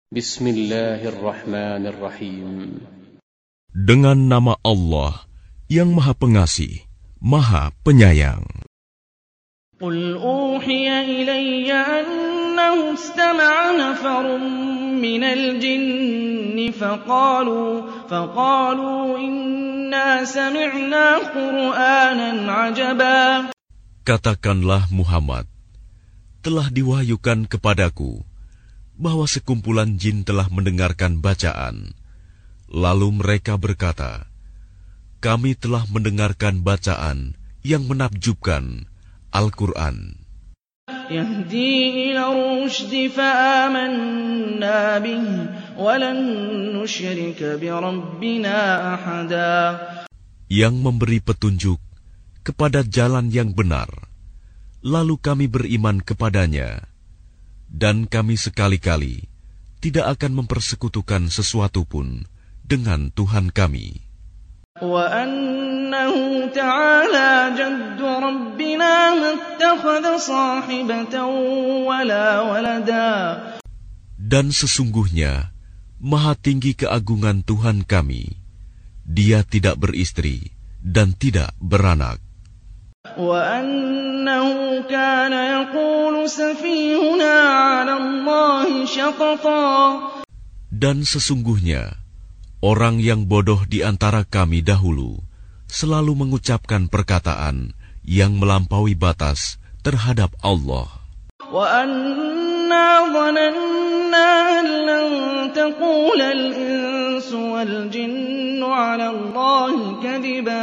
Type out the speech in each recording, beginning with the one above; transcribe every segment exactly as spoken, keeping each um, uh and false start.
Bismillahirrahmanirrahim. Dengan nama Allah yang Maha Pengasih, Maha Penyayang. Qul uhiya ilayya annahu istama'a nafarun minal jinni faqalu faqalu inna sami'na Qur'anan 'ajaba. Katakanlah Muhammad, telah diwahyukan kepadaku bahwa sekumpulan jin telah mendengarkan bacaan. Lalu mereka berkata, kami telah mendengarkan bacaan yang menakjubkan, Al-Quran. Yahdi ila rushdi fa'amanna bihi walan nusyrika bi rabbina ahada. Yang memberi petunjuk kepada jalan yang benar, lalu kami beriman kepadanya, dan kami sekali-kali tidak akan mempersekutukan sesuatu pun dengan Tuhan kami. Wa annahu ta'ala jaddu rabbina mattakhadha sahibatan wala walada. Dan sesungguhnya maha tinggi keagungan Tuhan kami, Dia tidak beristri dan tidak beranak. Wa annahu kana yaqulu safihuna 'ala Allahi syatata. Dan sesungguhnya orang yang bodoh di antara kami dahulu selalu mengucapkan perkataan yang melampaui batas terhadap Allah. Wa anna dhananna an lan taqula al-insu wal jinnu 'ala Allahi kadhiba.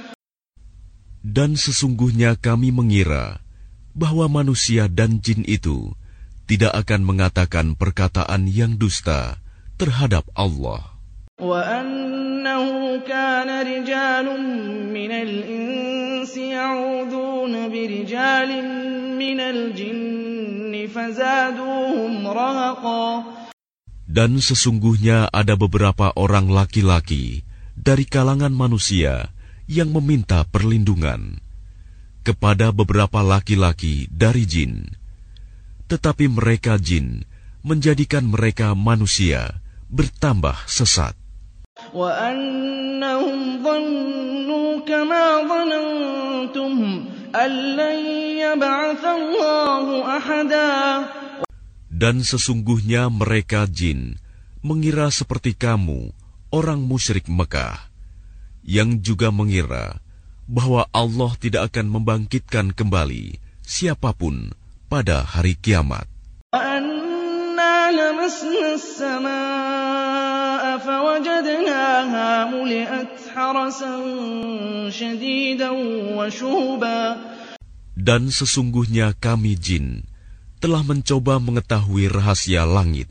Dan sesungguhnya kami mengira bahwa manusia dan jin itu tidak akan mengatakan perkataan yang dusta terhadap Allah. Wa annahu kana rijalun minal insi ya'udhuna birijalin minal jinni fazaduhum rahaqa. Dan sesungguhnya ada beberapa orang laki-laki dari kalangan manusia yang meminta perlindungan kepada beberapa laki-laki dari jin, tetapi mereka jin menjadikan mereka manusia bertambah sesat. Wa annahum dhannu kama dhanantum an lan yab'atha Allahu ahada. Dan sesungguhnya mereka jin mengira seperti kamu, orang musyrik Mekah, yang juga mengira bahwa Allah tidak akan membangkitkan kembali siapapun pada hari kiamat. وَأَنَّا لَمَسْنَا السَّمَاءَ فَوَجَدْنَاهَا مُلِئَتْ حَرَسًا شَدِيدًا وَشُهُبًا. Dan sesungguhnya kami jin telah mencoba mengetahui rahasia langit,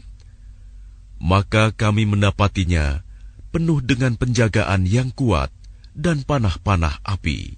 maka kami mendapatinya penuh dengan penjagaan yang kuat dan panah-panah api.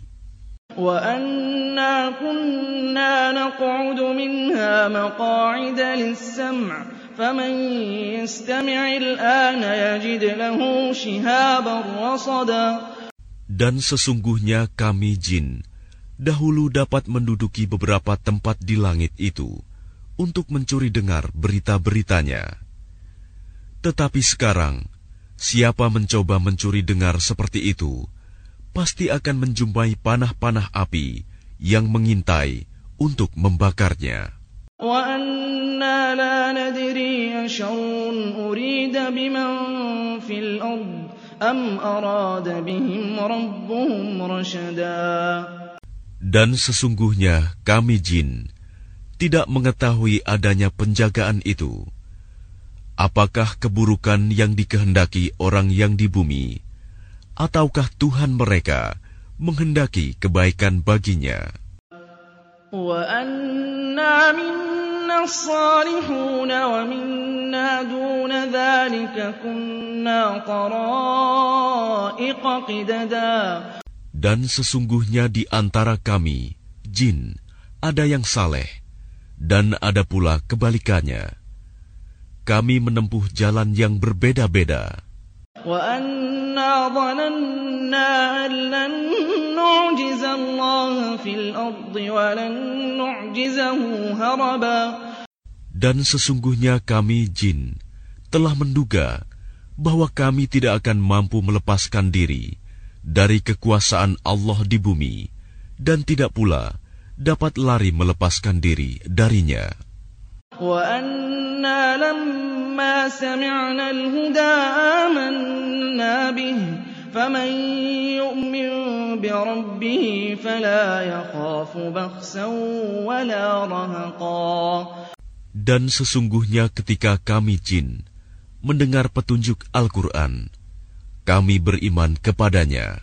وَأَنَّا كُنَّا نَقْعُدُ مِنْهَا مَقَاعِدَ لِلسَّمْعِ فَمَنْ يَسْتَمِعِ الْآنَ يَجِدْ لَهُ شِهَابًا رَصَدًا. Dan sesungguhnya kami jin dahulu dapat menduduki beberapa tempat di langit itu untuk mencuri dengar berita-beritanya. Tetapi sekarang siapa mencoba mencuri dengar seperti itu, pasti akan menjumpai panah-panah api yang mengintai untuk membakarnya. وَأَنَّا لَا نَدْرِي أَشَرٌّ أُرِيدَ بِمَنْ فِي الْأَرْضِ أَمْ أَرَادَ بِهِمْ رَبُّهُمْ رَشَدًا. Dan sesungguhnya kami jin tidak mengetahui adanya penjagaan itu. Apakah keburukan yang dikehendaki orang yang di bumi, ataukah Tuhan mereka menghendaki kebaikan baginya? وَأَنَّا مِنَّا الصَّالِحُونَ وَمِنَّا دُونَ ذَلِكَ كُنَّا طَرَائِقَ قِدَدًا. Dan sesungguhnya di antara kami, jin, ada yang saleh, dan ada pula kebalikannya. Kami menempuh jalan yang berbeda-beda. وَأَنَّا ظَنَنَّا أَن لَّن نُّعْجِزَ اللَّهَ فِي الْأَرْضِ وَلَن نُّعْجِزَهُ هَرَبًا. Dan sesungguhnya kami jin telah menduga bahwa kami tidak akan mampu melepaskan diri dari kekuasaan Allah di bumi dan tidak pula dapat lari melepaskan diri darinya. وَأَنَّا لَمَّا سَمِعْنَا الْهُدَىٰ آمَنَّا بِهِ فَمَن يُؤْمِن بِرَبِّهِ فَلَا يَخَافُ بَخْسًا وَلَا رَهَقًا. Dan sesungguhnya ketika kami jin mendengar petunjuk Al-Quran, kami beriman kepadanya.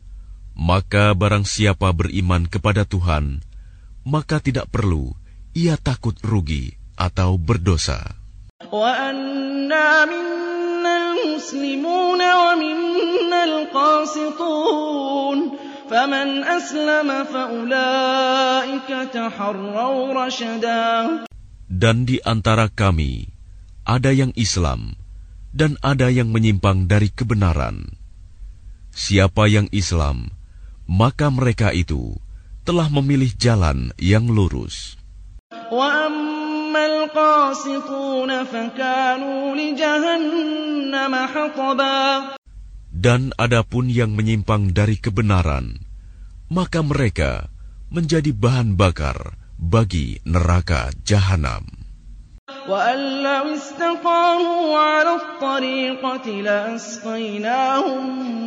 Maka barang siapa beriman kepada Tuhan, maka tidak perlu ia takut rugi atau berdosa. وَأَنَّا مِنَّا الْمُسْلِمُونَ وَمِنَّا الْقَاسِطُونَ فَمَنْ أَسْلَمَ فَأُولَٰئِكَ تَحَرَّوْا رَشَدًا. Dan di antara kami ada yang Islam dan ada yang menyimpang dari kebenaran. Siapa yang Islam, maka mereka itu telah memilih jalan yang lurus. وَأَمَّا الْقَاسِطُونَ فَكَانُوا لِجَهَنَّمَ حَطَبًا. Dan adapun yang menyimpang dari kebenaran, maka mereka menjadi bahan bakar bagi neraka jahanam. وَأَن لَّوْ اسْتَقَامُوا عَلَى الطَّرِيقَةِ لَأَسْقَيْنَاهُم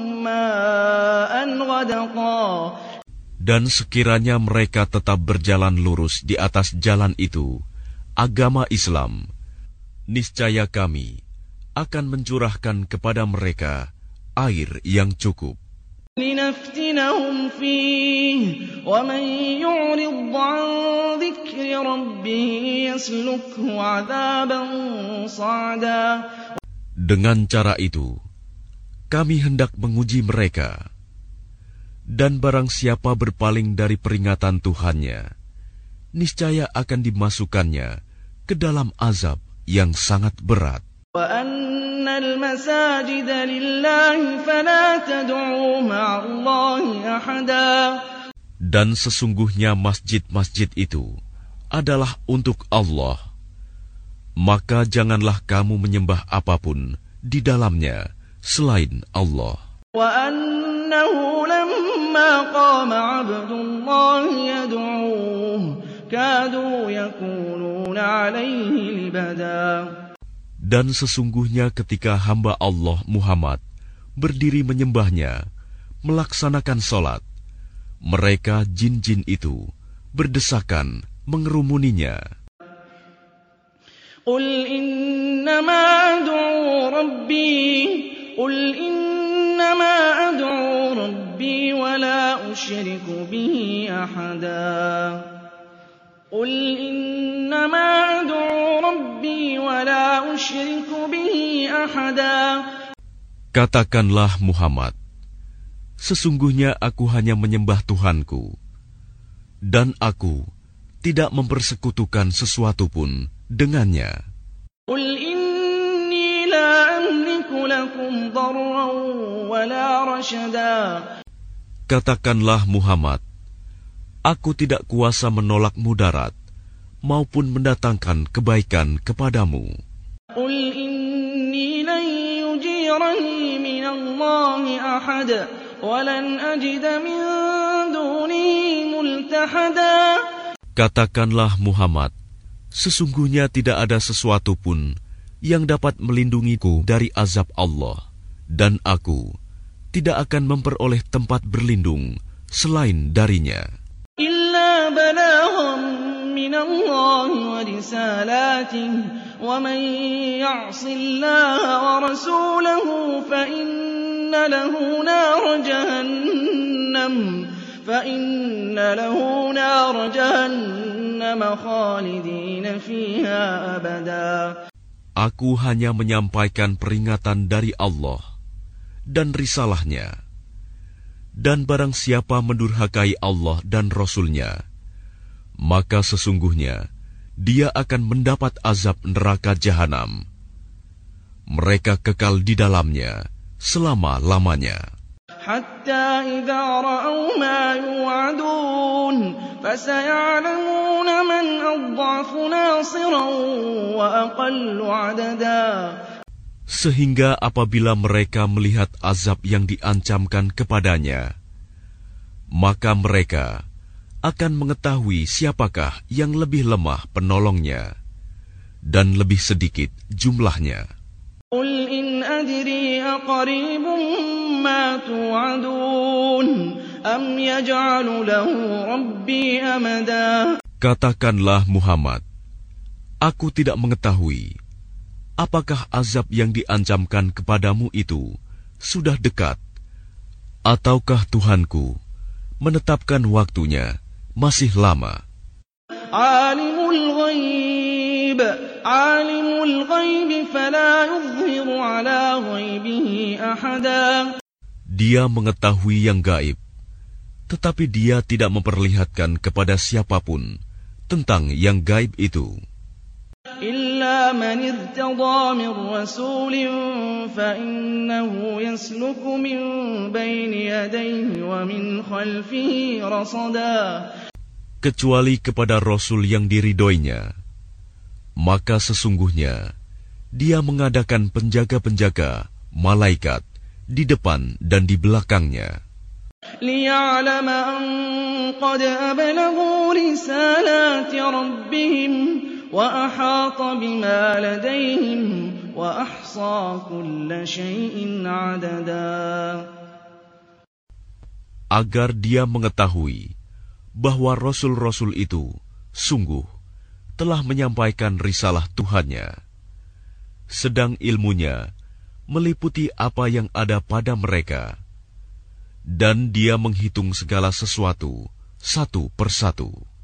مَّاءً غَدَقًا. Dan sekiranya mereka tetap berjalan lurus di atas jalan itu, agama Islam, niscaya kami akan mencurahkan kepada mereka air yang cukup. لِنَفْتِنَهُمْ فِيهِ وَمَن يُعْرِضْ عَن ذِكْرِ رَبِّهِ يَسْلُكْهُ عَذَابًا صَعَدًا. Dengan cara itu, kami hendak menguji mereka. Dan barang siapa berpaling dari peringatan Tuhannya, niscaya akan dimasukkannya ke dalam azab yang sangat berat. وَأَنَّ الْمَسَاجِدَ لِلَّهِ فَلَا تَدْعُوا مَعَ اللَّهِ أَحَدًا. Dan sesungguhnya masjid-masjid itu adalah untuk Allah. Maka janganlah kamu menyembah apapun di dalamnya selain Allah. وَأَنَّهُ لَمَّا قَامَ عَبْدُ اللَّهِ يَدْعُوهُ كَادُوا يَكُونُونَ عَلَيْهِ لِبَدًا. Dan sesungguhnya ketika hamba Allah Muhammad berdiri menyembahnya, melaksanakan sholat, mereka jin-jin itu berdesakan mengerumuninya. قُلْ إِنَّمَا أَدْعُو رَبِّي قُلْ إِنَّمَا أَدْعُو رَبِّي وَلَا أُشْرِكُ بِهِ أَحَدًا قُلْ إِنَّمَا أَدْعُو رَبِّي وَلَا أُشْرِكُ بِهِ أَحَدًا. Katakanlah Muhammad, sesungguhnya aku hanya menyembah Tuhanku, dan aku tidak mempersekutukan sesuatu pun dengannya. قُلْ إِنِّي لَا أَمْلِكُ لَكُمْ ضَرًّا وَلَا رَشَدًا. Katakanlah Muhammad, aku tidak kuasa menolak mudarat maupun mendatangkan kebaikan kepadamu. قُلْ إِنِّي لَن يُجِيرَنِي مِنَ اللَّهِ أَحَدٌ وَلَنْ أَجِدَ مِن دُونِهِ مُلْتَحَدًا. Katakanlah Muhammad, sesungguhnya tidak ada sesuatu pun yang dapat melindungiku dari azab Allah, dan aku tidak akan memperoleh tempat berlindung selain darinya. إِلَّا بَلَاغًا مِّنَ اللَّهِ وَرِسَالَاتِهِ وَمَن يَعْصِ اللَّهَ وَرَسُولَهُ فَإِنَّ لَهُ نَارَ جَهَنَّمَ فَإِنَّ لَهُ نَارَ جَهَنَّمَ خَالِدِينَ فِيهَا أَبَدًا. Aku hanya menyampaikan peringatan dari Allah dan risalahnya. Dan barang siapa mendurhakai Allah dan Rasul-Nya, maka sesungguhnya dia akan mendapat azab neraka jahanam. Mereka kekal di dalamnya selama-lamanya. حَتَّى إِذَا رَأَوْا مَا يُوعَدُونَ فَسَيَعْلَمُونَ مَنْ أَضْعَفُ نَاصِرًا وَأَقَلُّ عَدَدًا. Sehingga apabila mereka melihat azab yang diancamkan kepadanya, maka mereka akan mengetahui siapakah yang lebih lemah penolongnya dan lebih sedikit jumlahnya. Qul in adri aqaribun ma tu'adun am yaj'alu lahu rabbi amada. Katakanlah Muhammad, aku tidak mengetahui apakah azab yang diancamkan kepadamu itu sudah dekat, ataukah Tuhanku menetapkan waktunya masih lama. Alimul ghaib, alimul ghaib fala yuzhiru ala ghaibihi ahada. Dia mengetahui yang gaib, tetapi dia tidak memperlihatkan kepada siapapun tentang yang gaib itu. Illa man irtada min rasulin fa innahu yasluku min baini yadayhi wa min khalfihi rasada. Kecuali kepada Rasul yang diridhoinya, maka sesungguhnya dia mengadakan penjaga-penjaga malaikat di depan dan di belakangnya. Liya'lama an qad ablaghu risalati rabbihim wa ahata bima ladayhim wa ahsa kulla syai'in 'adada. Agar dia mengetahui bahwa Rasul-Rasul itu sungguh telah menyampaikan risalah Tuhannya, sedang ilmunya meliputi apa yang ada pada mereka, dan dia menghitung segala sesuatu satu persatu.